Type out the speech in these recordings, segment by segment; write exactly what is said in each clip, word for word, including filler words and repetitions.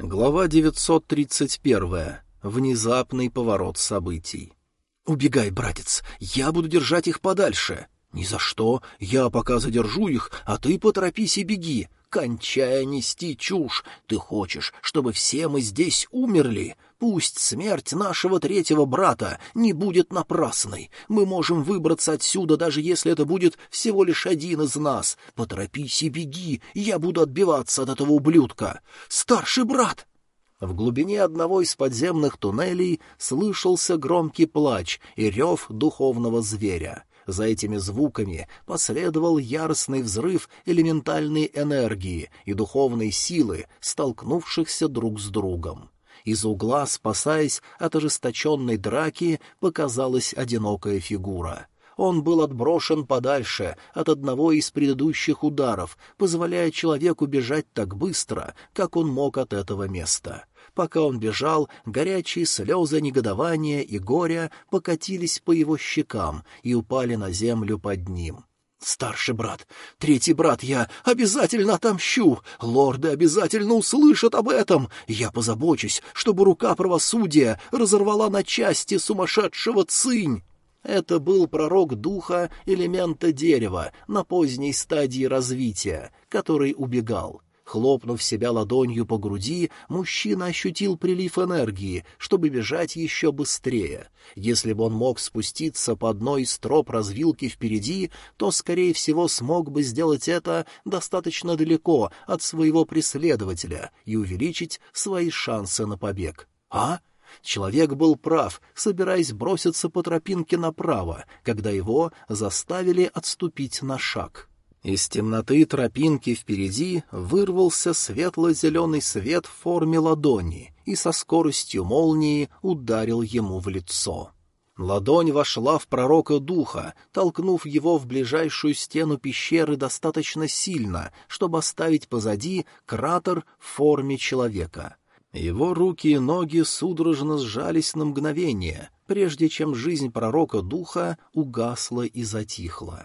Глава девятьсот тридцать первая. Внезапный поворот событий. «Убегай, братец, я буду держать их подальше». «Ни за что, я пока задержу их, а ты поторопись и беги. Кончай нести чушь. Ты хочешь, чтобы все мы здесь умерли? Пусть смерть нашего третьего брата не будет напрасной. Мы можем выбраться отсюда, даже если это будет всего лишь один из нас. Поторопись и беги, я буду отбиваться от этого ублюдка. Старший брат!» В глубине одного из подземных туннелей слышался громкий плач и рев духовного зверя. За этими звуками последовал яростный взрыв элементальной энергии и духовной силы, столкнувшихся друг с другом. Из угла, спасаясь от ожесточенной драки, показалась одинокая фигура. Он был отброшен подальше от одного из предыдущих ударов, позволяя человеку бежать так быстро, как он мог от этого места. Пока он бежал, горячие слезы негодования и горя покатились по его щекам и упали на землю под ним. «Старший брат, третий брат, я обязательно отомщу! Лорды обязательно услышат об этом! Я позабочусь, чтобы рука правосудия разорвала на части сумасшедшего Цинь!» Это был пророк духа элемента дерева на поздней стадии развития, который убегал. Хлопнув себя ладонью по груди, мужчина ощутил прилив энергии, чтобы бежать еще быстрее. Если бы он мог спуститься по одной из троп развилки впереди, то, скорее всего, смог бы сделать это достаточно далеко от своего преследователя и увеличить свои шансы на побег. А? Человек был прав, собираясь броситься по тропинке направо, когда его заставили отступить на шаг. Из темноты тропинки впереди вырвался светло-зеленый свет в форме ладони и со скоростью молнии ударил ему в лицо. Ладонь вошла в пророка духа, толкнув его в ближайшую стену пещеры достаточно сильно, чтобы оставить позади кратер в форме человека. Его руки и ноги судорожно сжались на мгновение, прежде чем жизнь пророка духа угасла и затихла.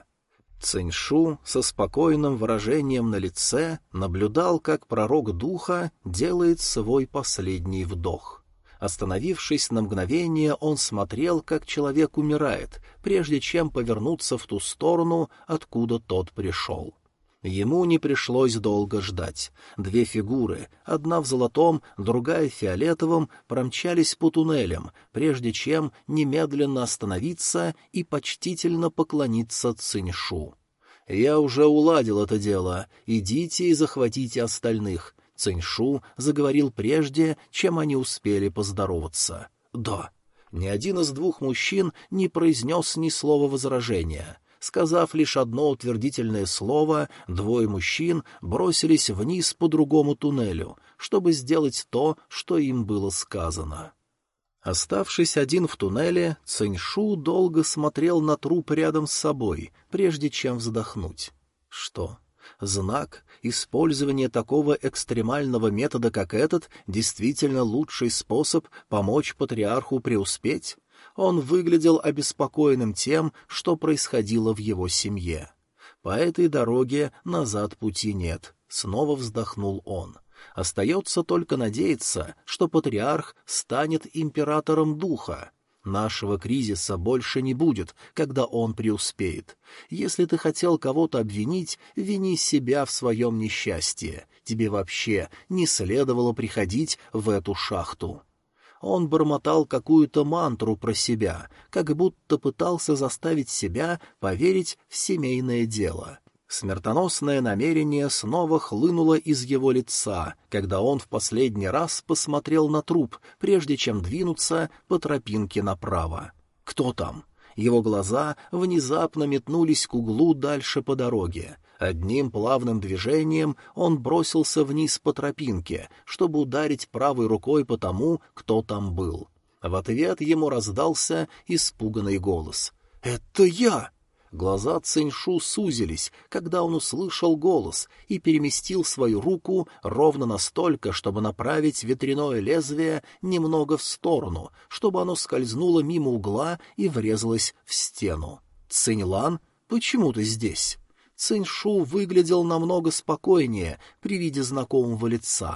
Циньшу со спокойным выражением на лице наблюдал, как пророк духа делает свой последний вдох. Остановившись на мгновение, он смотрел, как человек умирает, прежде чем повернуться в ту сторону, откуда тот пришел. Ему не пришлось долго ждать. Две фигуры, одна в золотом, другая в фиолетовом, промчались по туннелям, прежде чем немедленно остановиться и почтительно поклониться Циньшу. «Я уже уладил это дело. Идите и захватите остальных». Циньшу заговорил прежде, чем они успели поздороваться. «Да». Ни один из двух мужчин не произнес ни слова возражения. Сказав лишь одно утвердительное слово, двое мужчин бросились вниз по другому туннелю, чтобы сделать то, что им было сказано. Оставшись один в туннеле, Циньшу долго смотрел на труп рядом с собой, прежде чем вздохнуть. Что? Знак? Использование такого экстремального метода, как этот, действительно лучший способ помочь патриарху преуспеть? Он выглядел обеспокоенным тем, что происходило в его семье. По этой дороге назад пути нет, снова вздохнул он. Остается только надеяться, что патриарх станет императором духа. Нашего кризиса больше не будет, когда он преуспеет. Если ты хотел кого-то обвинить, вини себя в своем несчастье. Тебе вообще не следовало приходить в эту шахту. Он бормотал какую-то мантру про себя, как будто пытался заставить себя поверить в семейное дело. Смертоносное намерение снова хлынуло из его лица, когда он в последний раз посмотрел на труп, прежде чем двинуться по тропинке направо. «Кто там?» Его глаза внезапно метнулись к углу дальше по дороге. Одним плавным движением он бросился вниз по тропинке, чтобы ударить правой рукой по тому, кто там был. В ответ ему раздался испуганный голос. «Это я!» Глаза Циньшу сузились, когда он услышал голос, и переместил свою руку ровно настолько, чтобы направить ветряное лезвие немного в сторону, чтобы оно скользнуло мимо угла и врезалось в стену. «Цинь-лан, почему ты здесь?» Циньшу выглядел намного спокойнее при виде знакомого лица.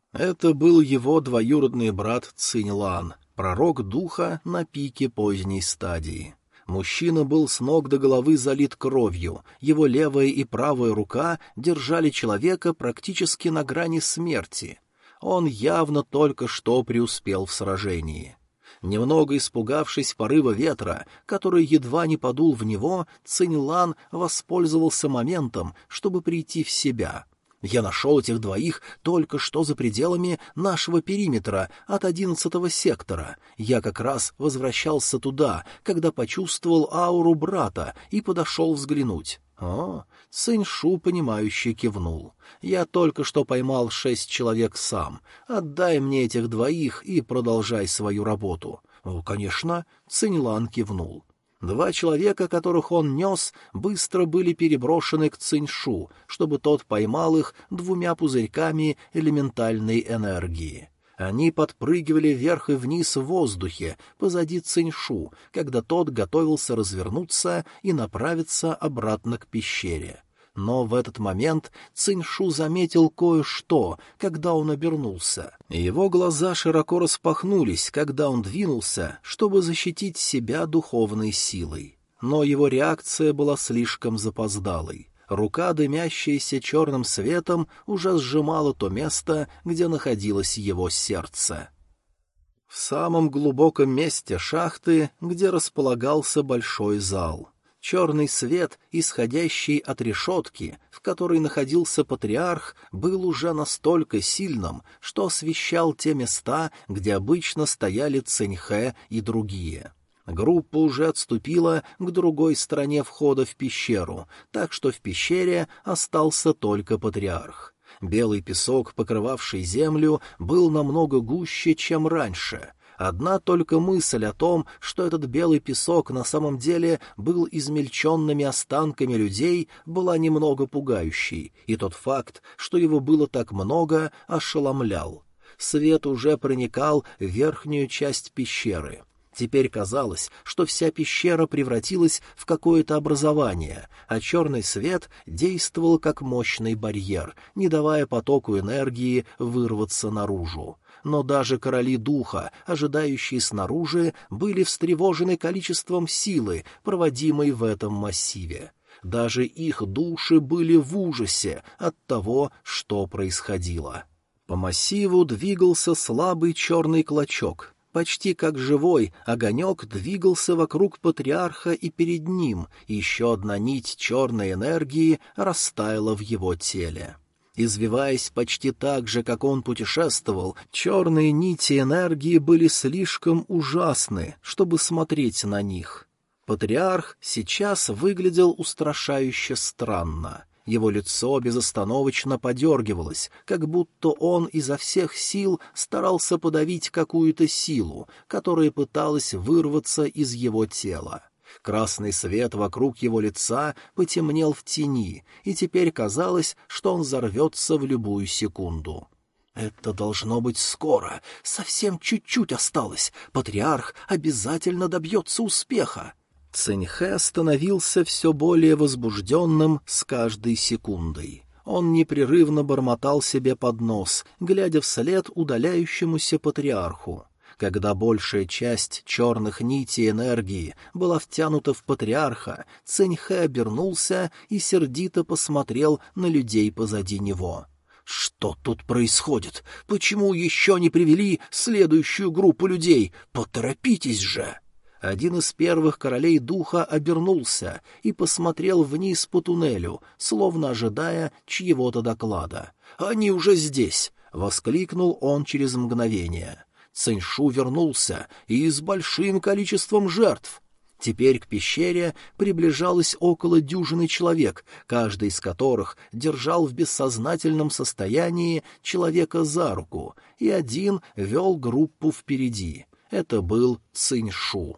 Это был его двоюродный брат Цинь-Лан, пророк духа на пике поздней стадии. Мужчина был с ног до головы залит кровью, его левая и правая рука держали человека практически на грани смерти. Он явно только что преуспел в сражении. Немного испугавшись порыва ветра, который едва не подул в него, Цинь-Лан воспользовался моментом, чтобы прийти в себя. «Я нашел этих двоих только что за пределами нашего периметра от одиннадцатого сектора. Я как раз возвращался туда, когда почувствовал ауру брата и подошел взглянуть». «О!» — Цинь-Шу, понимающе кивнул. «Я только что поймал шесть человек сам. Отдай мне этих двоих и продолжай свою работу». «О, конечно», — Цинь-Лан кивнул. Два человека, которых он нес, быстро были переброшены к Цинь-Шу, чтобы тот поймал их двумя пузырьками элементальной энергии. Они подпрыгивали вверх и вниз в воздухе позади Цинь-Шу, когда тот готовился развернуться и направиться обратно к пещере. Но в этот момент Цинь-Шу заметил кое-что, когда он обернулся. Его глаза широко распахнулись, когда он двинулся, чтобы защитить себя духовной силой. Но его реакция была слишком запоздалой. Рука, дымящаяся черным светом, уже сжимала то место, где находилось его сердце. В самом глубоком месте шахты, где располагался большой зал. Черный свет, исходящий от решетки, в которой находился патриарх, был уже настолько сильным, что освещал те места, где обычно стояли Цинь-Хэ и другие. Группа уже отступила к другой стороне входа в пещеру, так что в пещере остался только патриарх. Белый песок, покрывавший землю, был намного гуще, чем раньше. Одна только мысль о том, что этот белый песок на самом деле был измельченными останками людей, была немного пугающей, и тот факт, что его было так много, ошеломлял. Свет уже проникал в верхнюю часть пещеры. Теперь казалось, что вся пещера превратилась в какое-то образование, а черный свет действовал как мощный барьер, не давая потоку энергии вырваться наружу. Но даже короли духа, ожидающие снаружи, были встревожены количеством силы, проводимой в этом массиве. Даже их души были в ужасе от того, что происходило. По массиву двигался слабый черный клочок. Почти как живой, огонек двигался вокруг патриарха и перед ним, и еще одна нить черной энергии растаяла в его теле. Извиваясь почти так же, как он путешествовал, черные нити энергии были слишком ужасны, чтобы смотреть на них. Патриарх сейчас выглядел устрашающе странно. Его лицо безостановочно подергивалось, как будто он изо всех сил старался подавить какую-то силу, которая пыталась вырваться из его тела. Красный свет вокруг его лица потемнел в тени, и теперь казалось, что он взорвется в любую секунду. «Это должно быть скоро. Совсем чуть-чуть осталось. Патриарх обязательно добьется успеха». Цинь-Хэ становился все более возбужденным с каждой секундой. Он непрерывно бормотал себе под нос, глядя вслед удаляющемуся патриарху. Когда большая часть черных нитей энергии была втянута в патриарха, Цинь-Хэ обернулся и сердито посмотрел на людей позади него. «Что тут происходит? Почему еще не привели следующую группу людей? Поторопитесь же!» Один из первых королей духа обернулся и посмотрел вниз по туннелю, словно ожидая чьего-то доклада. «Они уже здесь!» — воскликнул он через мгновение. Цинь-Шу вернулся, и с большим количеством жертв. Теперь к пещере приближалось около дюжины человек, каждый из которых держал в бессознательном состоянии человека за руку, и один вел группу впереди. Это был Цинь-Шу.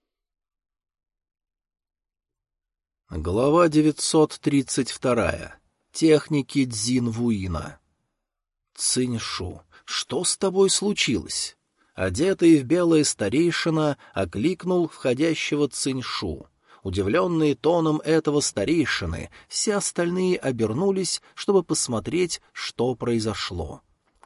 Глава девятьсот тридцать вторая. Техники Цзинь-Вуина. Цинь-Шу, что с тобой случилось? Одетый в белое старейшина окликнул входящего Цинь-Шу. Удивленные тоном этого старейшины, все остальные обернулись, чтобы посмотреть, что произошло.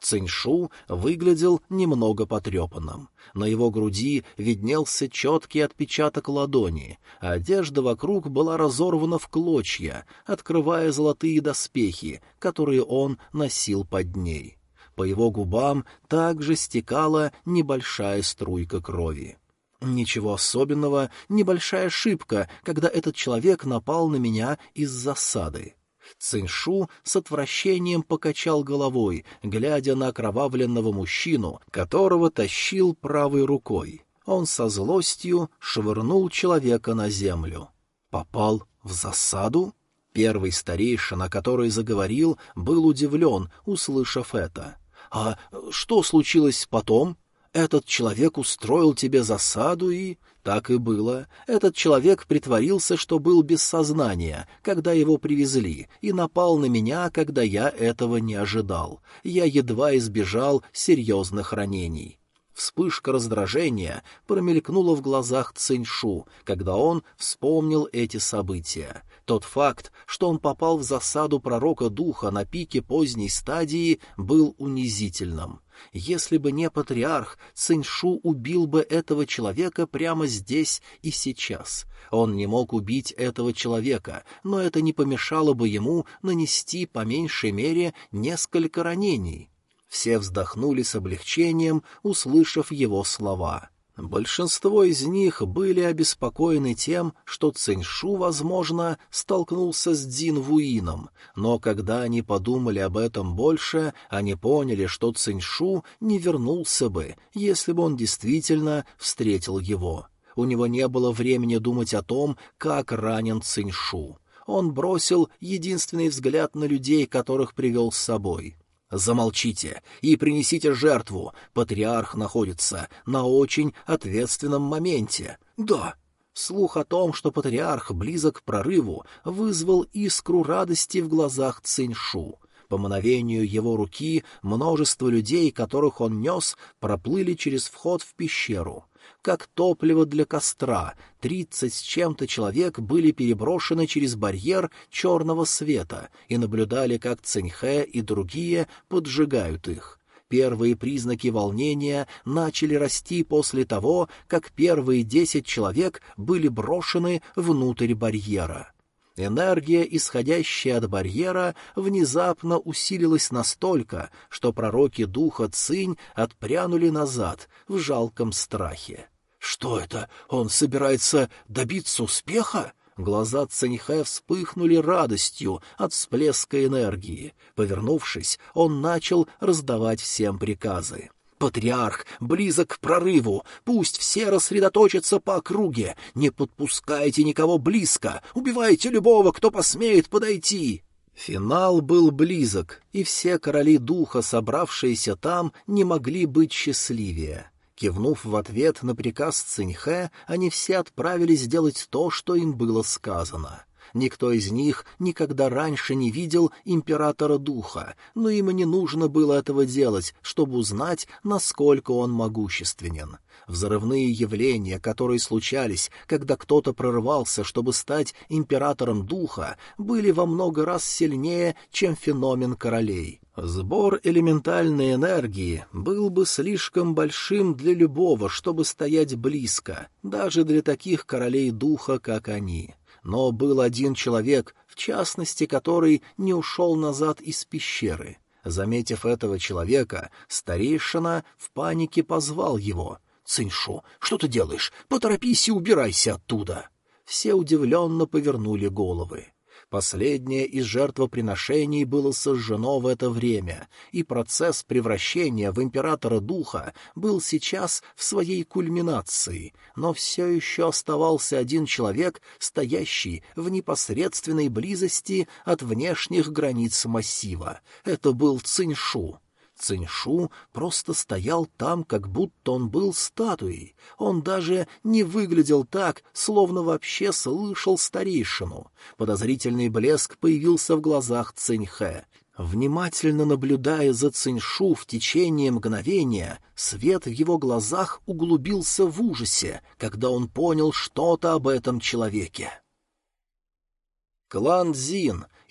Циньшу выглядел немного потрепанным. На его груди виднелся четкий отпечаток ладони, а одежда вокруг была разорвана в клочья, открывая золотые доспехи, которые он носил под ней. По его губам также стекала небольшая струйка крови. Ничего особенного, небольшая ошибка, когда этот человек напал на меня из засады. Циньшу с отвращением покачал головой, глядя на окровавленного мужчину, которого тащил правой рукой. Он со злостью швырнул человека на землю. Попал в засаду? Первый старейшина, который заговорил, был удивлен, услышав это. «А что случилось потом? Этот человек устроил тебе засаду и...» Так и было. Этот человек притворился, что был без сознания, когда его привезли, и напал на меня, когда я этого не ожидал. Я едва избежал серьезных ранений. Вспышка раздражения промелькнула в глазах Циньшу, когда он вспомнил эти события. Тот факт, что он попал в засаду пророка духа на пике поздней стадии, был унизительным. Если бы не патриарх, Циньшу убил бы этого человека прямо здесь и сейчас. Он не мог убить этого человека, но это не помешало бы ему нанести по меньшей мере несколько ранений. Все вздохнули с облегчением, услышав его слова. Большинство из них были обеспокоены тем, что Циньшу, возможно, столкнулся с Цзин Вуином, но когда они подумали об этом больше, они поняли, что Циньшу не вернулся бы, если бы он действительно встретил его. У него не было времени думать о том, как ранен Циньшу. Он бросил единственный взгляд на людей, которых привел с собой. «Замолчите и принесите жертву. Патриарх находится на очень ответственном моменте». «Да». Слух о том, что патриарх близок к прорыву, вызвал искру радости в глазах Циньшу. По мановению его руки множество людей, которых он нес, проплыли через вход в пещеру. Как топливо для костра, тридцать с чем-то человек были переброшены через барьер черного света и наблюдали, как Циньхэ и другие поджигают их. Первые признаки волнения начали расти после того, как первые десять человек были брошены внутрь барьера. Энергия, исходящая от барьера, внезапно усилилась настолько, что пророки духа Цинь отпрянули назад в жалком страхе. «Что это? Он собирается добиться успеха?» Глаза Циньхэ вспыхнули радостью от всплеска энергии. Повернувшись, он начал раздавать всем приказы. «Патриарх близок к прорыву. Пусть все рассредоточатся по округе. Не подпускайте никого близко. Убивайте любого, кто посмеет подойти». Финал был близок, и все короли духа, собравшиеся там, не могли быть счастливее. Кивнув в ответ на приказ Циньхэ, они все отправились делать то, что им было сказано. Никто из них никогда раньше не видел императора духа, но им и не нужно было этого делать, чтобы узнать, насколько он могущественен. Взрывные явления, которые случались, когда кто-то прорывался, чтобы стать императором духа, были во много раз сильнее, чем феномен королей. Сбор элементальной энергии был бы слишком большим для любого, чтобы стоять близко, даже для таких королей духа, как они. Но был один человек, в частности, который не ушел назад из пещеры. Заметив этого человека, старейшина в панике позвал его. «Циньшу, что ты делаешь? Поторопись и убирайся оттуда!» Все удивленно повернули головы. Последнее из жертвоприношений было сожжено в это время, и процесс превращения в императора духа был сейчас в своей кульминации, но все еще оставался один человек, стоящий в непосредственной близости от внешних границ массива. Это был Циньшу. Циньшу просто стоял там, как будто он был статуей. Он даже не выглядел так, словно вообще слышал старейшину. Подозрительный блеск появился в глазах Циньхэ. Внимательно наблюдая за Циньшу в течение мгновения, свет в его глазах углубился в ужасе, когда он понял что-то об этом человеке. Клан Цзин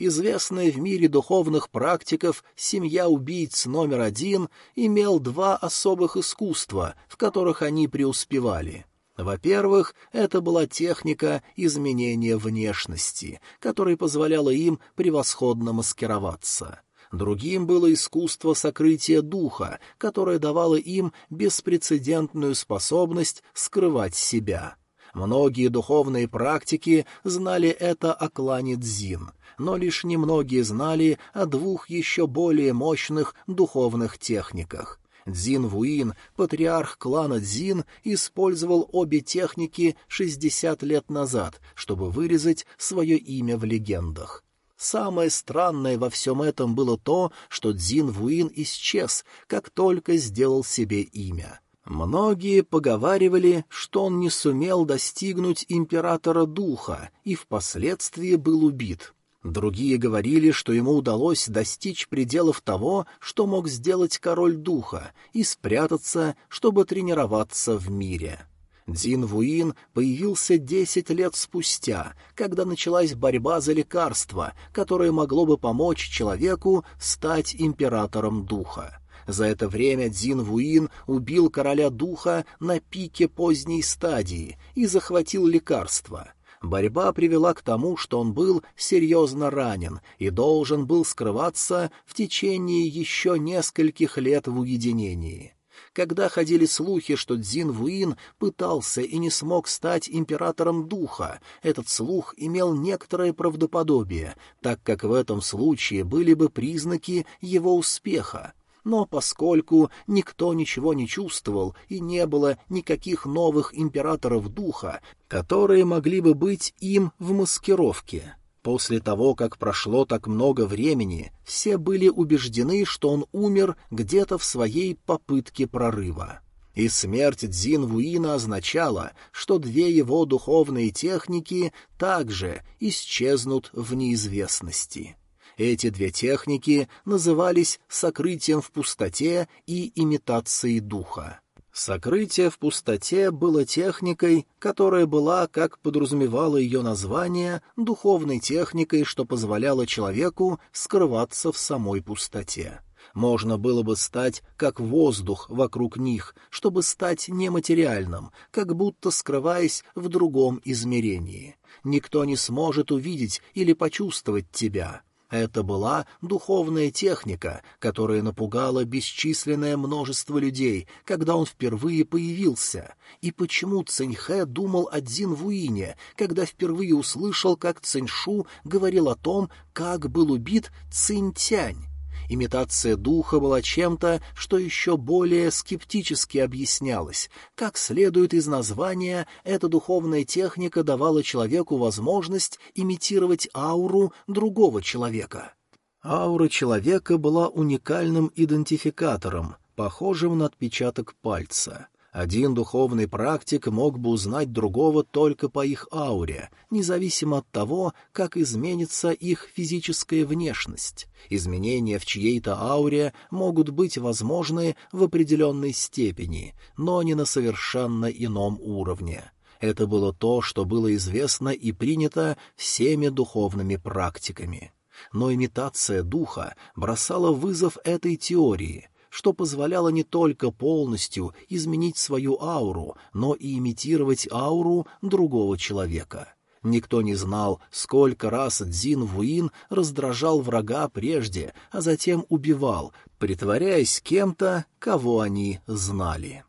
известная в мире духовных практиков семья убийц номер один, имел два особых искусства, в которых они преуспевали. Во-первых, это была техника изменения внешности, которая позволяла им превосходно маскироваться. Другим было искусство сокрытия духа, которое давало им беспрецедентную способность скрывать себя. Многие духовные практики знали это о клане Цзин, но лишь немногие знали о двух еще более мощных духовных техниках. Цзин Вуин, патриарх клана Цзин, использовал обе техники шестьдесят лет назад, чтобы вырезать свое имя в легендах. Самое странное во всем этом было то, что Цзин Вуин исчез, как только сделал себе имя. Многие поговаривали, что он не сумел достигнуть императора духа и впоследствии был убит. Другие говорили, что ему удалось достичь пределов того, что мог сделать король духа, и спрятаться, чтобы тренироваться в мире. Цзин Вуин появился десять лет спустя, когда началась борьба за лекарство, которое могло бы помочь человеку стать императором духа. За это время Цзин Вуин убил короля духа на пике поздней стадии и захватил лекарство. Борьба привела к тому, что он был серьезно ранен и должен был скрываться в течение еще нескольких лет в уединении. Когда ходили слухи, что Цзин Вуин пытался и не смог стать императором духа, этот слух имел некоторое правдоподобие, так как в этом случае были бы признаки его успеха. Но поскольку никто ничего не чувствовал и не было никаких новых императоров духа, которые могли бы быть им в маскировке, после того, как прошло так много времени, все были убеждены, что он умер где-то в своей попытке прорыва. И смерть Цзин Вуина означала, что две его духовные техники также исчезнут в неизвестности. Эти две техники назывались «сокрытием в пустоте» и «имитацией духа». Сокрытие в пустоте было техникой, которая была, как подразумевало ее название, духовной техникой, что позволяло человеку скрываться в самой пустоте. Можно было бы стать как воздух вокруг них, чтобы стать нематериальным, как будто скрываясь в другом измерении. Никто не сможет увидеть или почувствовать тебя. Это была духовная техника, которая напугала бесчисленное множество людей, когда он впервые появился. И почему Циньхэ думал о Цзин Вуине, когда впервые услышал, как Циньшу говорил о том, как был убит Цинь-Тянь? Имитация духа была чем-то, что еще более скептически объяснялось. Как следует из названия, эта духовная техника давала человеку возможность имитировать ауру другого человека. Аура человека была уникальным идентификатором, похожим на отпечаток пальца. Один духовный практик мог бы узнать другого только по их ауре, независимо от того, как изменится их физическая внешность. Изменения в чьей-то ауре могут быть возможны в определенной степени, но не на совершенно ином уровне. Это было то, что было известно и принято всеми духовными практиками. Но имитация духа бросала вызов этой теории, что позволяло не только полностью изменить свою ауру, но и имитировать ауру другого человека. Никто не знал, сколько раз Цзин Вуин раздражал врага прежде, а затем убивал, притворяясь кем-то, кого они знали.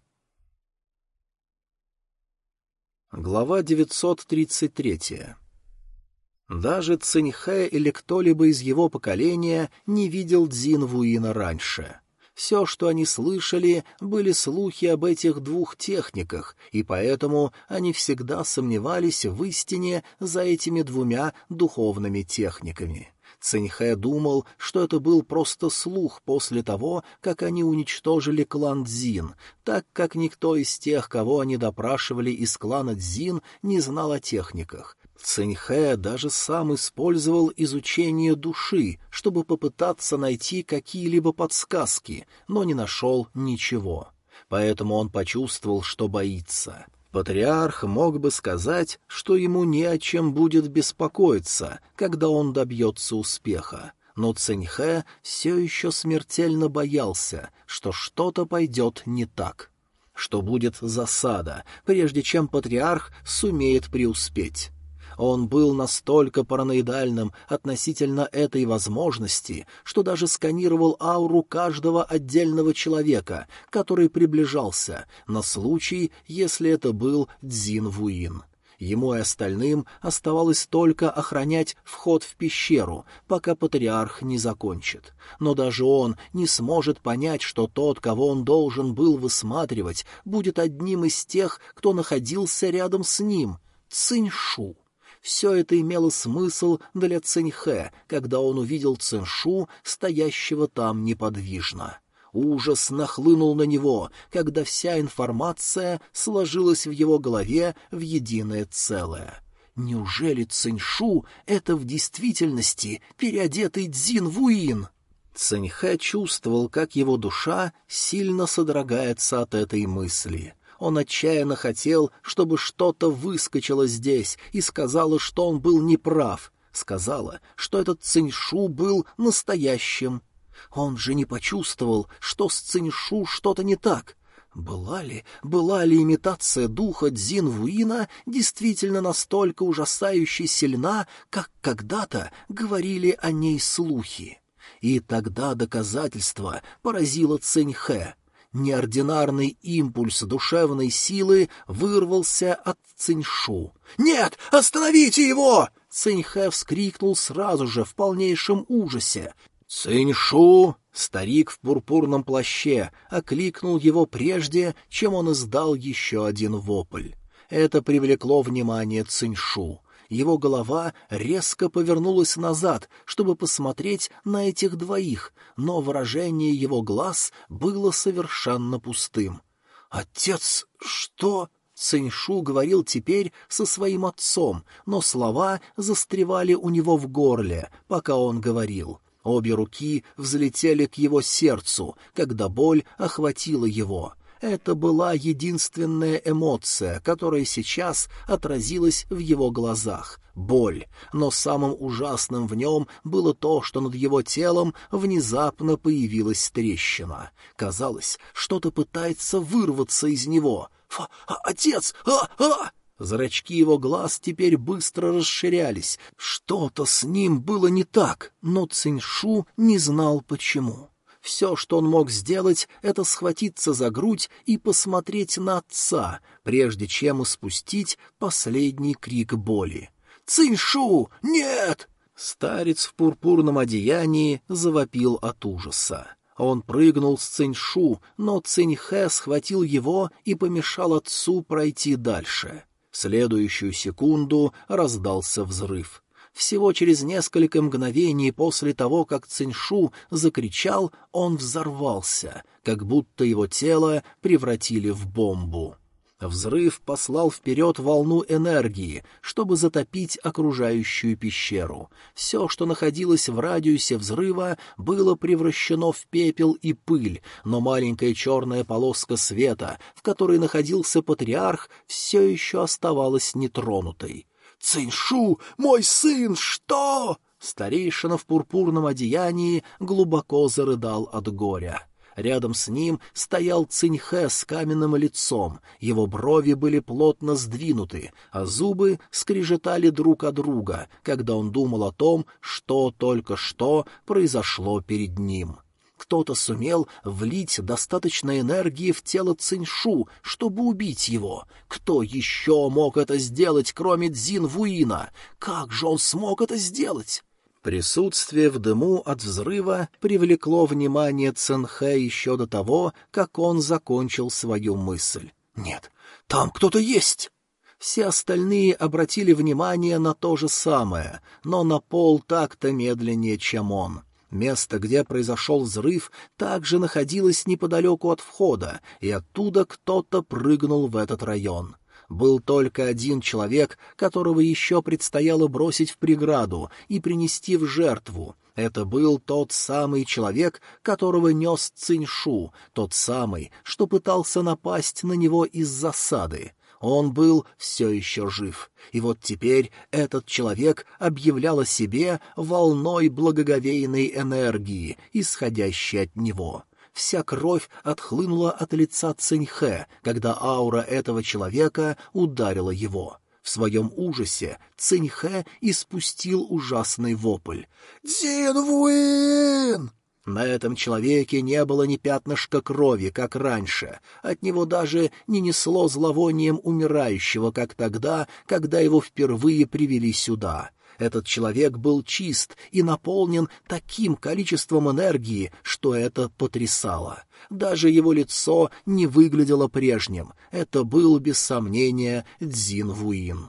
Глава девятьсот тридцать три. Даже Циньхэ или кто-либо из его поколения не видел Цзин Вуина раньше. Все, что они слышали, были слухи об этих двух техниках, и поэтому они всегда сомневались в истине за этими двумя духовными техниками. Циньхэ думал, что это был просто слух после того, как они уничтожили клан Цзин, так как никто из тех, кого они допрашивали из клана Цзин, не знал о техниках. Циньхэ даже сам использовал изучение души, чтобы попытаться найти какие-либо подсказки, но не нашел ничего. Поэтому он почувствовал, что боится. Патриарх мог бы сказать, что ему не о чем будет беспокоиться, когда он добьется успеха, но Циньхэ все еще смертельно боялся, что что-то пойдет не так, что будет засада, прежде чем патриарх сумеет преуспеть. Он был настолько параноидальным относительно этой возможности, что даже сканировал ауру каждого отдельного человека, который приближался, на случай, если это был Цзин Вуин. Ему и остальным оставалось только охранять вход в пещеру, пока патриарх не закончит. Но даже он не сможет понять, что тот, кого он должен был высматривать, будет одним из тех, кто находился рядом с ним — Циньшу. Все это имело смысл для Циньхэ, когда он увидел Циньшу, стоящего там неподвижно. Ужас нахлынул на него, когда вся информация сложилась в его голове в единое целое. Неужели Циньшу — это в действительности переодетый Цзин Вуин? Циньхэ чувствовал, как его душа сильно содрогается от этой мысли. Он отчаянно хотел, чтобы что-то выскочило здесь и сказало, что он был неправ, сказала, что этот Циньшу был настоящим. Он же не почувствовал, что с Циньшу что-то не так. Была ли, была ли имитация духа Цзин Вуина действительно настолько ужасающе сильна, как когда-то говорили о ней слухи? И тогда доказательство поразило Циньхэ. Неординарный импульс душевной силы вырвался от Циньшу. «Нет, остановите его!» Циньхэ вскрикнул сразу же в полнейшем ужасе. «Циньшу!» Старик в пурпурном плаще окликнул его прежде, чем он издал еще один вопль. Это привлекло внимание Циньшу. Его голова резко повернулась назад, чтобы посмотреть на этих двоих, но выражение его глаз было совершенно пустым. «Отец, что?» Циньшу говорил теперь со своим отцом, но слова застревали у него в горле, пока он говорил. Обе руки взлетели к его сердцу, когда боль охватила его. Это была единственная эмоция, которая сейчас отразилась в его глазах — боль. Но самым ужасным в нем было то, что над его телом внезапно появилась трещина. Казалось, что-то пытается вырваться из него. «Фа, а, отец! А, а!» Зрачки его глаз теперь быстро расширялись. Что-то с ним было не так, но Циньшу не знал почему. Все, что он мог сделать, это схватиться за грудь и посмотреть на отца, прежде чем испустить последний крик боли. «Циньшу! Нет!» Старец в пурпурном одеянии завопил от ужаса. Он прыгнул с Циньшу, но Циньхэ схватил его и помешал отцу пройти дальше. В следующую секунду раздался взрыв. Всего через несколько мгновений после того, как Циньшу закричал, он взорвался, как будто его тело превратили в бомбу. Взрыв послал вперед волну энергии, чтобы затопить окружающую пещеру. Все, что находилось в радиусе взрыва, было превращено в пепел и пыль, но маленькая черная полоска света, в которой находился патриарх, все еще оставалась нетронутой. «Циньшу, мой сын, что?» Старейшина в пурпурном одеянии глубоко зарыдал от горя. Рядом с ним стоял Циньхэ с каменным лицом, его брови были плотно сдвинуты, а зубы скрежетали друг от друга, когда он думал о том, что только что произошло перед ним. Кто-то сумел влить достаточно энергии в тело Циньшу, чтобы убить его. Кто еще мог это сделать, кроме Цзин Вуина? Как же он смог это сделать? Присутствие в дыму от взрыва привлекло внимание Циньхэ еще до того, как он закончил свою мысль. «Нет, там кто-то есть!» Все остальные обратили внимание на то же самое, но на полтакта медленнее, чем он. Место, где произошел взрыв, также находилось неподалеку от входа, и оттуда кто-то прыгнул в этот район. Был только один человек, которого еще предстояло бросить в преграду и принести в жертву. Это был тот самый человек, которого нес Циньшу, тот самый, что пытался напасть на него из засады. Он был все еще жив. И вот теперь этот человек объявлял о себе волной благоговейной энергии, исходящей от него. Вся кровь отхлынула от лица Циньхэ, когда аура этого человека ударила его. В своем ужасе Циньхэ испустил ужасный вопль. «Дзин Вуин!» На этом человеке не было ни пятнышка крови, как раньше. От него даже не несло зловонием умирающего, как тогда, когда его впервые привели сюда. Этот человек был чист и наполнен таким количеством энергии, что это потрясало. Даже его лицо не выглядело прежним. Это был, без сомнения, Цзин Вуин.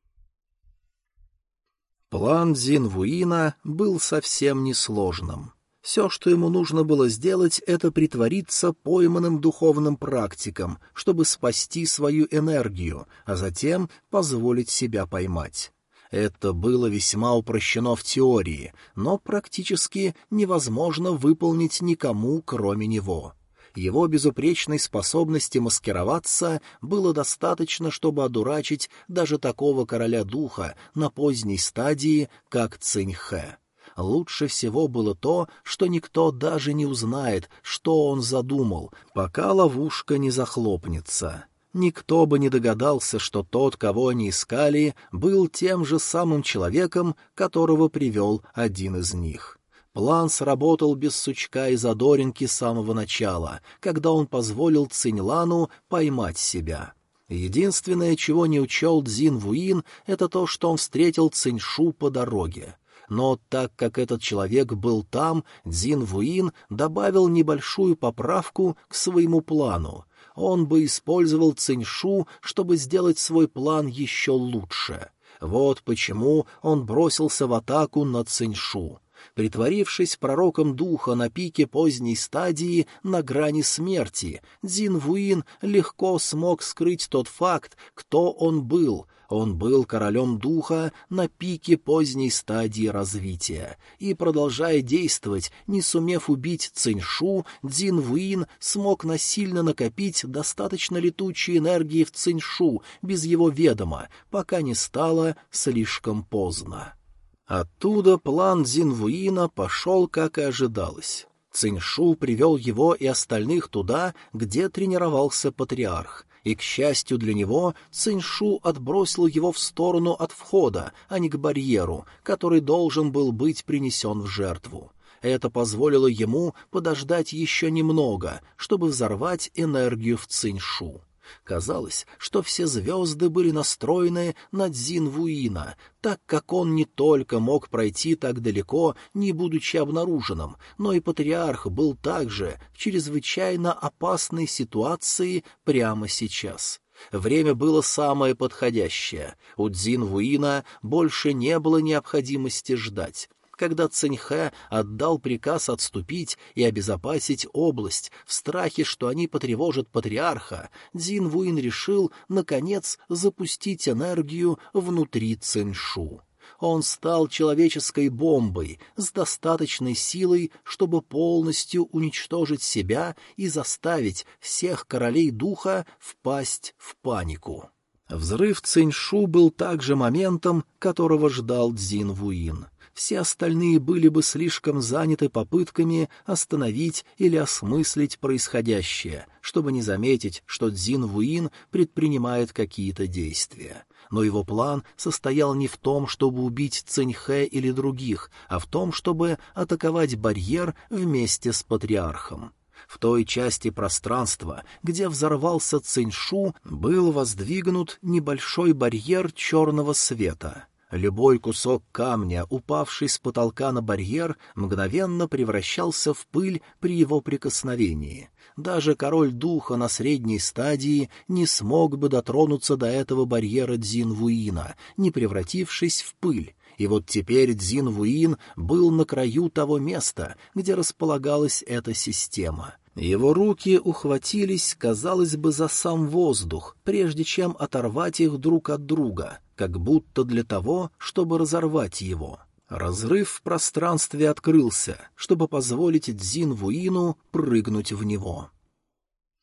План Цзин Вуина был совсем несложным. Все, что ему нужно было сделать, это притвориться пойманным духовным практиком, чтобы спасти свою энергию, а затем позволить себя поймать. Это было весьма упрощено в теории, но практически невозможно выполнить никому, кроме него. Его безупречной способности маскироваться было достаточно, чтобы одурачить даже такого короля духа на поздней стадии, как Циньхэ. Лучше всего было то, что никто даже не узнает, что он задумал, пока ловушка не захлопнется. Никто бы не догадался, что тот, кого они искали, был тем же самым человеком, которого привел один из них. План сработал без сучка и задоринки с самого начала, когда он позволил Циньлану поймать себя. Единственное, чего не учел Цзин Вуин, это то, что он встретил Циньшу по дороге. Но так как этот человек был там, Цзин Вуин добавил небольшую поправку к своему плану. Он бы использовал Циньшу, чтобы сделать свой план еще лучше. Вот почему он бросился в атаку на Циньшу. Притворившись пророком духа на пике поздней стадии на грани смерти, Цзин Вуин легко смог скрыть тот факт, кто он был. Он был королем духа на пике поздней стадии развития. И, продолжая действовать, не сумев убить Циньшу, Цзин Вуин смог насильно накопить достаточно летучей энергии в Циньшу без его ведома, пока не стало слишком поздно. Оттуда план Цзин Вуина пошел, как и ожидалось. Циньшу привел его и остальных туда, где тренировался патриарх, и, к счастью для него, Циньшу отбросил его в сторону от входа, а не к барьеру, который должен был быть принесен в жертву. Это позволило ему подождать еще немного, чтобы взорвать энергию в Циньшу. Казалось, что все звезды были настроены на Цзин Вуина, так как он не только мог пройти так далеко, не будучи обнаруженным, но и патриарх был также в чрезвычайно опасной ситуации прямо сейчас. Время было самое подходящее. У Цзин Вуина больше не было необходимости ждать. Когда Циньхэ отдал приказ отступить и обезопасить область в страхе, что они потревожат патриарха, Цзин Вуин решил, наконец, запустить энергию внутри Циньшу. Он стал человеческой бомбой с достаточной силой, чтобы полностью уничтожить себя и заставить всех королей духа впасть в панику. Взрыв Циньшу был также моментом, которого ждал Цзин Вуин. Все остальные были бы слишком заняты попытками остановить или осмыслить происходящее, чтобы не заметить, что Цзин Вуин предпринимает какие-то действия. Но его план состоял не в том, чтобы убить Циньхэ или других, а в том, чтобы атаковать барьер вместе с патриархом. В той части пространства, где взорвался Циньшу, был воздвигнут небольшой барьер черного света. Любой кусок камня, упавший с потолка на барьер, мгновенно превращался в пыль при его прикосновении. Даже король духа на средней стадии не смог бы дотронуться до этого барьера Цзин Вуина, не превратившись в пыль. И вот теперь Цзин Вуин был на краю того места, где располагалась эта система. Его руки ухватились, казалось бы, за сам воздух, прежде чем оторвать их друг от друга, как будто для того, чтобы разорвать его. Разрыв в пространстве открылся, чтобы позволить Цзин Вуину прыгнуть в него.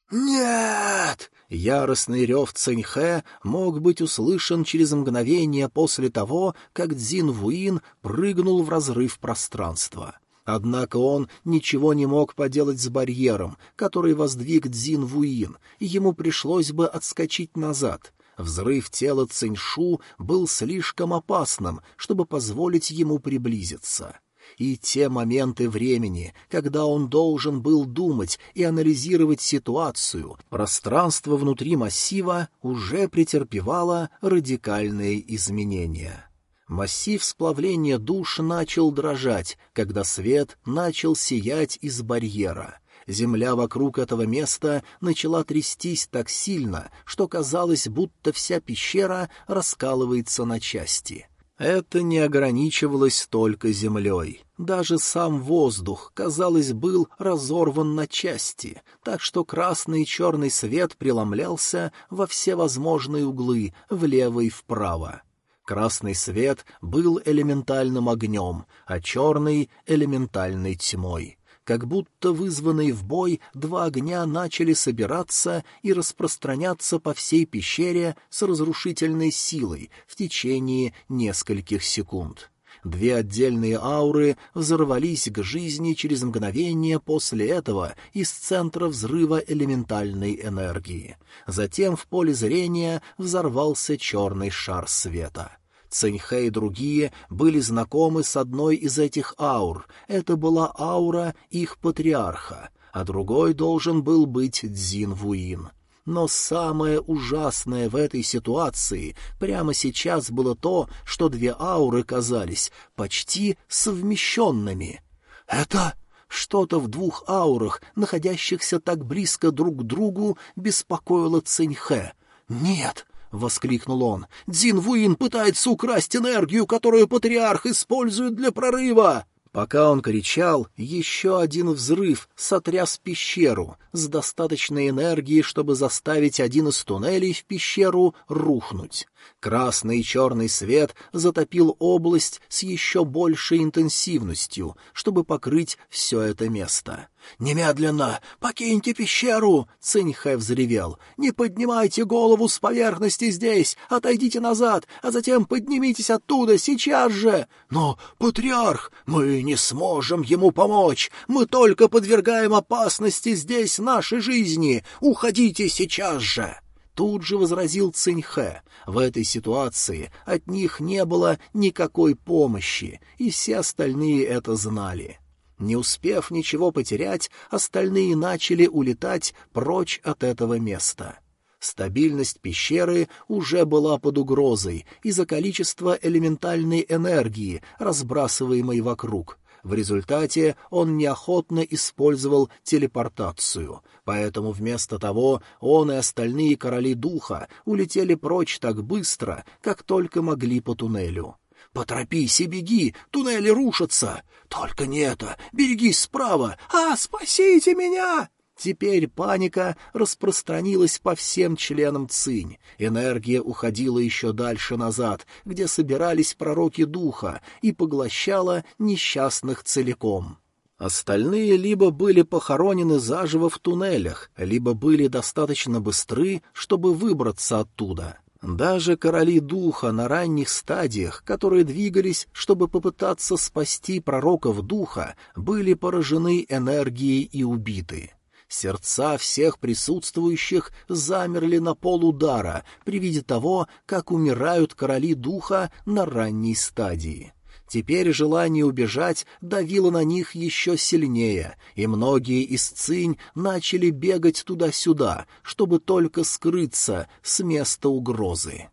«Нет!» Яростный рев Циньхэ мог быть услышан через мгновение после того, как Цзин Вуин прыгнул в разрыв пространства. Однако он ничего не мог поделать с барьером, который воздвиг Цзин Вуин, и ему пришлось бы отскочить назад. Взрыв тела Циньшу был слишком опасным, чтобы позволить ему приблизиться. И те моменты времени, когда он должен был думать и анализировать ситуацию, пространство внутри массива уже претерпевало радикальные изменения. Массив сплавления душ начал дрожать, когда свет начал сиять из барьера. Земля вокруг этого места начала трястись так сильно, что казалось, будто вся пещера раскалывается на части. Это не ограничивалось только землей. Даже сам воздух, казалось, был разорван на части, так что красный и черный свет преломлялся во все возможные углы, влево и вправо. Красный свет был элементальным огнем, а черный — элементальной тьмой. Как будто вызванные в бой два огня начали собираться и распространяться по всей пещере с разрушительной силой в течение нескольких секунд. Две отдельные ауры взорвались к жизни через мгновение после этого из центра взрыва элементальной энергии. Затем в поле зрения взорвался черный шар света. Циньхэ и другие были знакомы с одной из этих аур. Это была аура их патриарха, а другой должен был быть Цзин Вуин. Но самое ужасное в этой ситуации прямо сейчас было то, что две ауры казались почти совмещенными. «Это...» Что-то в двух аурах, находящихся так близко друг к другу, беспокоило Циньхэ. «Нет!» — воскликнул он. «Цзин Вуин пытается украсть энергию, которую патриарх использует для прорыва!» Пока он кричал, еще один взрыв сотряс пещеру с достаточной энергией, чтобы заставить один из туннелей в пещеру рухнуть. Красный и черный свет затопил область с еще большей интенсивностью, чтобы покрыть все это место. «Немедленно покиньте пещеру!» — Циньхэ взревел. «Не поднимайте голову с поверхности здесь! Отойдите назад, а затем поднимитесь оттуда сейчас же!» «Но, патриарх, мы не сможем ему помочь! Мы только подвергаем опасности здесь нашей жизни! Уходите сейчас же!» Тут же возразил Циньхэ. В этой ситуации от них не было никакой помощи, и все остальные это знали. Не успев ничего потерять, остальные начали улетать прочь от этого места. Стабильность пещеры уже была под угрозой из-за количества элементальной энергии, разбрасываемой вокруг. В результате он неохотно использовал телепортацию, поэтому вместо того он и остальные короли духа улетели прочь так быстро, как только могли по туннелю. «Поторопись и беги, туннели рушатся!» «Только не это! Берегись справа! А, спасите меня!» Теперь паника распространилась по всем членам Цинь. Энергия уходила еще дальше назад, где собирались пророки духа, и поглощала несчастных целиком. Остальные либо были похоронены заживо в туннелях, либо были достаточно быстры, чтобы выбраться оттуда. Даже короли духа на ранних стадиях, которые двигались, чтобы попытаться спасти пророков духа, были поражены энергией и убиты. Сердца всех присутствующих замерли на полудара при виде того, как умирают короли духа на ранней стадии. Теперь желание убежать давило на них еще сильнее, и многие из Цинь начали бегать туда-сюда, чтобы только скрыться с места угрозы.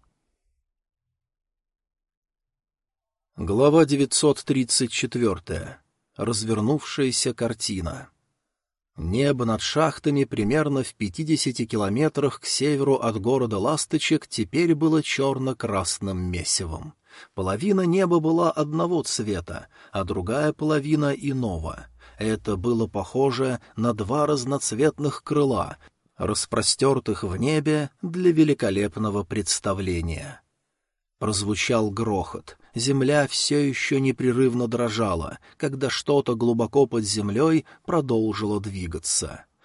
Глава девятьсот тридцать четыре. Развернувшаяся картина. Небо над шахтами примерно в пятидесяти километрах к северу от города Ласточек теперь было черно-красным месивом. Половина неба была одного цвета, а другая половина иного. Это было похоже на два разноцветных крыла, распростертых в небе для великолепного представления. Прозвучал грохот. Земля все еще непрерывно дрожала, когда что-то глубоко под землей продолжило двигаться.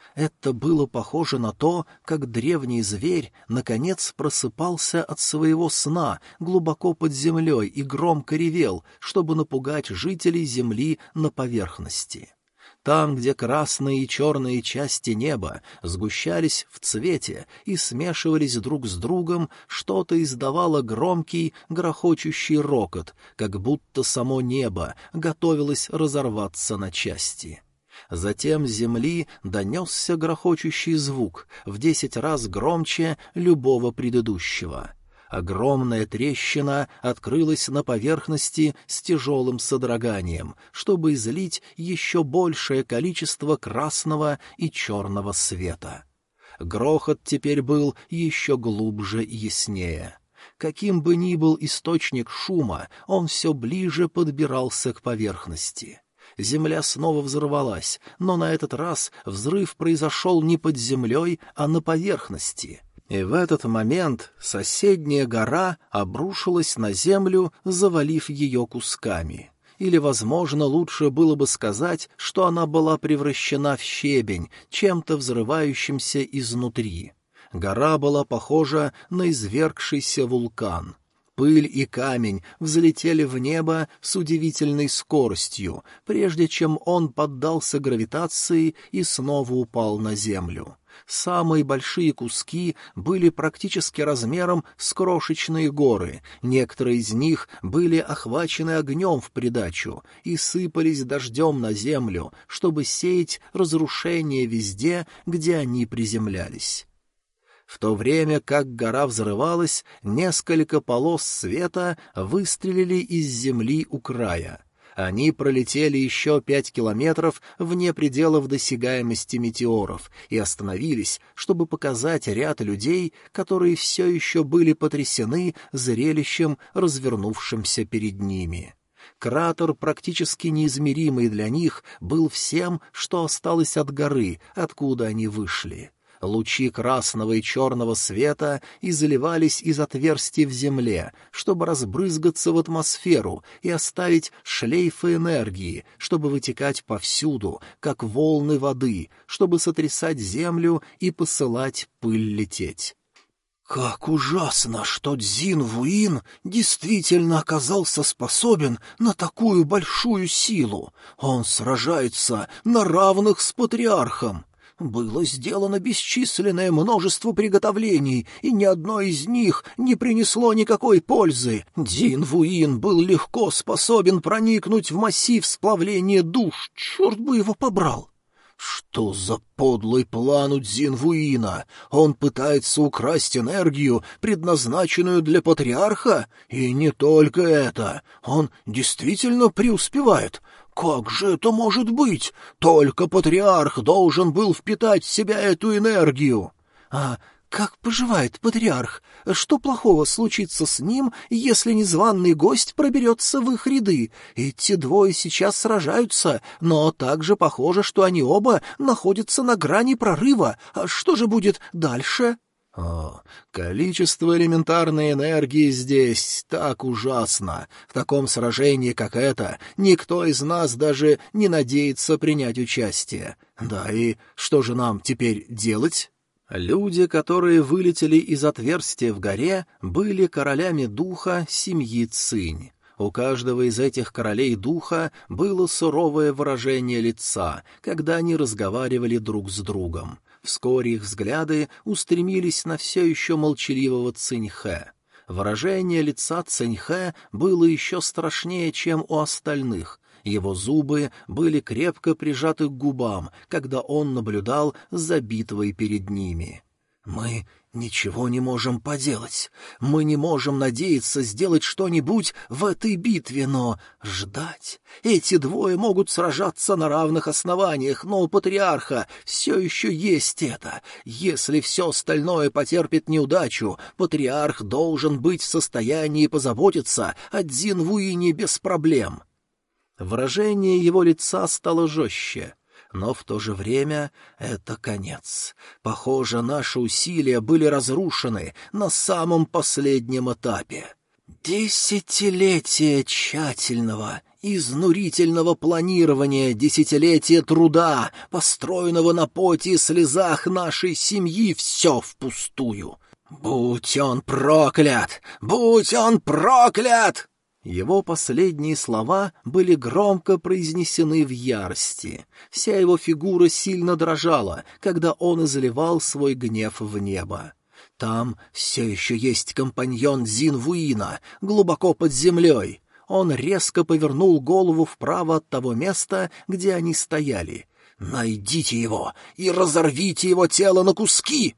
Это было похоже на то, как древний зверь наконец просыпался от своего сна глубоко под землей и громко ревел, чтобы напугать жителей земли на поверхности. Там, где красные и черные части неба сгущались в цвете и смешивались друг с другом, что-то издавало громкий, грохочущий рокот, как будто само небо готовилось разорваться на части. Затем с земли донесся грохочущий звук, в десять раз громче любого предыдущего. Огромная трещина открылась на поверхности с тяжелым содроганием, чтобы излить еще большее количество красного и черного света. Грохот теперь был еще глубже и яснее. Каким бы ни был источник шума, он все ближе подбирался к поверхности. Земля снова взорвалась, но на этот раз взрыв произошел не под землей, а на поверхности. И в этот момент соседняя гора обрушилась на землю, завалив ее кусками. Или, возможно, лучше было бы сказать, что она была превращена в щебень, чем-то взрывающимся изнутри. Гора была похожа на извергшийся вулкан. Пыль и камень взлетели в небо с удивительной скоростью, прежде чем он поддался гравитации и снова упал на землю. Самые большие куски были практически размером с крошечные горы, некоторые из них были охвачены огнем в придачу и сыпались дождем на землю, чтобы сеять разрушение везде, где они приземлялись. В то время как гора взрывалась, несколько полос света выстрелили из земли у края. Они пролетели еще пять километров вне пределов досягаемости метеоров и остановились, чтобы показать ряд людей, которые все еще были потрясены зрелищем, развернувшимся перед ними. Кратер, практически неизмеримый для них, был всем, что осталось от горы, откуда они вышли. Лучи красного и черного света изливались из отверстий в земле, чтобы разбрызгаться в атмосферу и оставить шлейфы энергии, чтобы вытекать повсюду, как волны воды, чтобы сотрясать землю и посылать пыль лететь. «Как ужасно, что Цзин Вуин действительно оказался способен на такую большую силу! Он сражается на равных с патриархом!» Было сделано бесчисленное множество приготовлений, и ни одно из них не принесло никакой пользы. Цзин Вуин был легко способен проникнуть в массив сплавления душ. Черт бы его побрал! Что за подлый план у Цзин Вуина? Он пытается украсть энергию, предназначенную для патриарха? И не только это. Он действительно преуспевает. Как же это может быть? Только патриарх должен был впитать в себя эту энергию. А как поживает патриарх? Что плохого случится с ним, если незваный гость проберется в их ряды? Эти двое сейчас сражаются, но также похоже, что они оба находятся на грани прорыва. А что же будет дальше? О, количество элементарной энергии здесь так ужасно. В таком сражении, как это, никто из нас даже не надеется принять участие. Да и что же нам теперь делать? Люди, которые вылетели из отверстия в горе, были королями духа семьи Цинь. У каждого из этих королей духа было суровое выражение лица, когда они разговаривали друг с другом. Вскоре их взгляды устремились на все еще молчаливого Циньхэ. Выражение лица Циньхэ было еще страшнее, чем у остальных. Его зубы были крепко прижаты к губам, когда он наблюдал за битвой перед ними. «Мы ничего не можем поделать. Мы не можем надеяться сделать что-нибудь в этой битве, но ждать. Эти двое могут сражаться на равных основаниях, но у патриарха все еще есть это. Если все остальное потерпит неудачу, патриарх должен быть в состоянии позаботиться о Цзин Вуине без проблем». Выражение его лица стало жестче. Но в то же время это конец. Похоже, наши усилия были разрушены на самом последнем этапе. Десятилетия тщательного изнурительного планирования, десятилетия труда, построенного на поте и слезах нашей семьи, все впустую. Будь он проклят! Будь он проклят!» Его последние слова были громко произнесены в ярости. Вся его фигура сильно дрожала, когда он изливал свой гнев в небо. Там все еще есть компаньон Зинвуина, глубоко под землей. Он резко повернул голову вправо от того места, где они стояли. «Найдите его и разорвите его тело на куски!»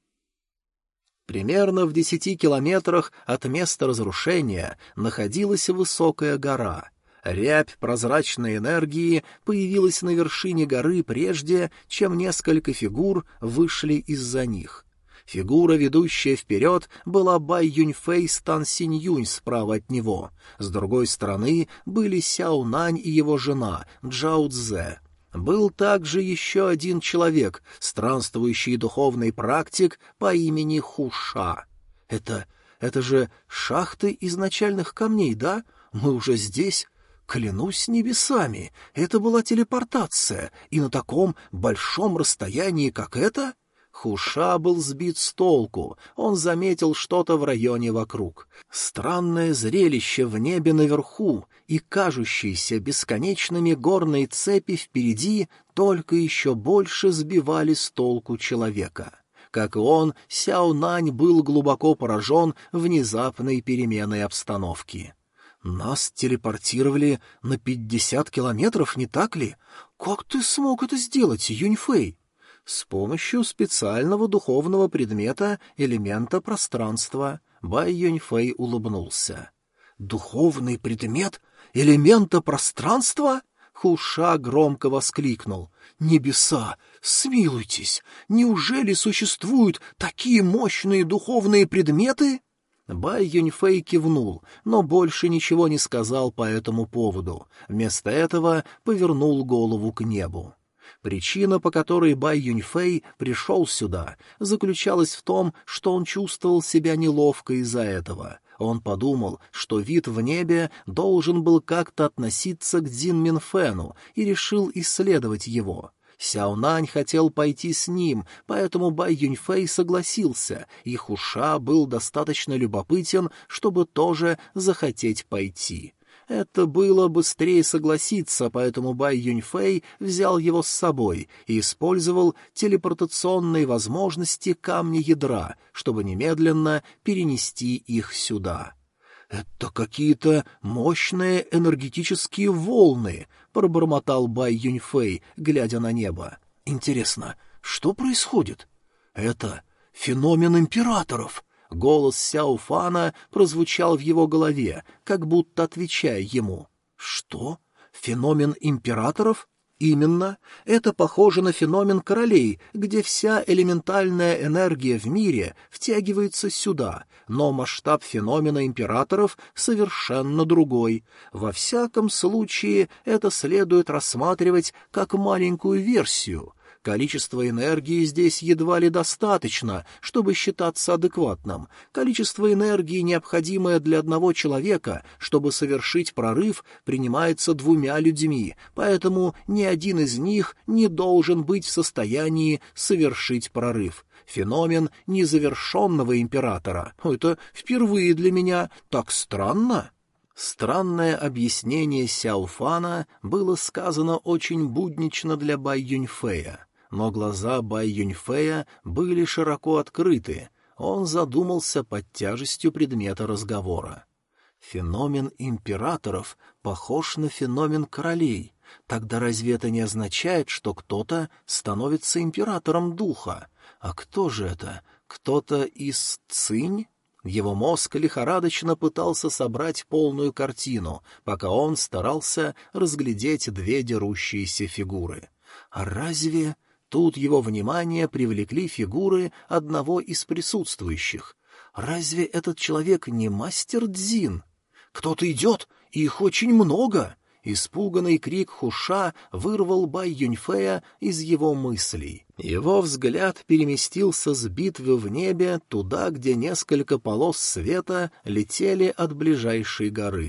Примерно в десяти километрах от места разрушения находилась высокая гора. Рябь прозрачной энергии появилась на вершине горы прежде, чем несколько фигур вышли из-за них. Фигура, ведущая вперед, была Бай Юньфэй с Тан Синьюнь справа от него. С другой стороны были Сяо Нань и его жена Джао Цзэ. Был также еще один человек, странствующий духовный практик по имени Хуша. Это... это же шахты изначальных камней, да? Мы уже здесь? Клянусь небесами, это была телепортация, и на таком большом расстоянии, как это? Хуша был сбит с толку, он заметил что-то в районе вокруг. Странное зрелище в небе наверху и кажущиеся бесконечными горные цепи впереди только еще больше сбивали с толку человека. Как и он, Сяо Нань был глубоко поражен внезапной переменой обстановки. «Нас телепортировали на пятьдесят километров, не так ли? Как ты смог это сделать, Юньфэй?» «С помощью специального духовного предмета элемента пространства», — Бай Юньфэй улыбнулся. «Духовный предмет элемента пространства?» Хуша громко воскликнул. «Небеса, смилуйтесь! Неужели существуют такие мощные духовные предметы?» Бай Юньфэй кивнул, но больше ничего не сказал по этому поводу. Вместо этого повернул голову к небу. Причина, по которой Бай Юньфэй пришел сюда, заключалась в том, что он чувствовал себя неловко из-за этого. Он подумал, что вид в небе должен был как-то относиться к Цзин Минфэну, и решил исследовать его. Сяо Нань хотел пойти с ним, поэтому Бай Юньфэй согласился, и Хуша был достаточно любопытен, чтобы тоже захотеть пойти. Это было быстрее согласиться, поэтому Бай Юньфэй взял его с собой и использовал телепортационные возможности камня ядра, чтобы немедленно перенести их сюда. «Это какие-то мощные энергетические волны», — пробормотал Бай Юньфэй, глядя на небо. «Интересно, что происходит?» «Это феномен императоров». Голос Сяо Фана прозвучал в его голове, как будто отвечая ему. «Что? Феномен императоров?» «Именно. Это похоже на феномен королей, где вся элементальная энергия в мире втягивается сюда, но масштаб феномена императоров совершенно другой. Во всяком случае, это следует рассматривать как маленькую версию». Количество энергии здесь едва ли достаточно, чтобы считаться адекватным. Количество энергии, необходимое для одного человека, чтобы совершить прорыв, принимается двумя людьми, поэтому ни один из них не должен быть в состоянии совершить прорыв. Феномен незавершенного императора. Это впервые для меня. Так странно. Странное объяснение Сяо Фана было сказано очень буднично для Бай Юньфэя. Но глаза Бай Юньфэя были широко открыты. Он задумался под тяжестью предмета разговора. Феномен императоров похож на феномен королей. Тогда разве это не означает, что кто-то становится императором духа? А кто же это? Кто-то из Цинь? Его мозг лихорадочно пытался собрать полную картину, пока он старался разглядеть две дерущиеся фигуры. А разве... Тут его внимание привлекли фигуры одного из присутствующих. Разве этот человек не мастер Цзин? «Кто-то идет, и их очень много!» Испуганный крик Хуша вырвал Бай Юньфэя из его мыслей. Его взгляд переместился с битвы в небе туда, где несколько полос света летели от ближайшей горы.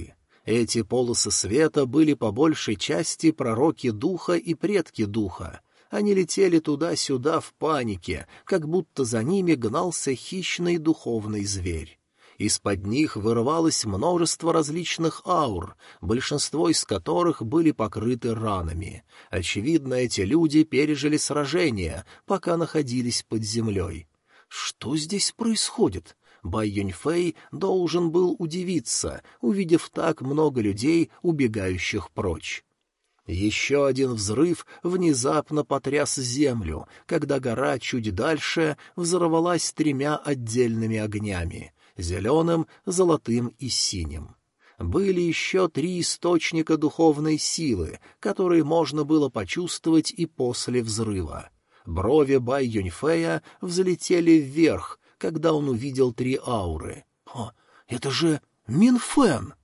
Эти полосы света были по большей части пророки духа и предки духа. Они летели туда-сюда в панике, как будто за ними гнался хищный духовный зверь. Из-под них вырывалось множество различных аур, большинство из которых были покрыты ранами. Очевидно, эти люди пережили сражение, пока находились под землей. Что здесь происходит? Бай Юньфэй должен был удивиться, увидев так много людей, убегающих прочь. Еще один взрыв внезапно потряс землю, когда гора чуть дальше взорвалась тремя отдельными огнями — зеленым, золотым и синим. Были еще три источника духовной силы, которые можно было почувствовать и после взрыва. Брови Бай Юньфэя взлетели вверх, когда он увидел три ауры. «О, это же Минфэн!»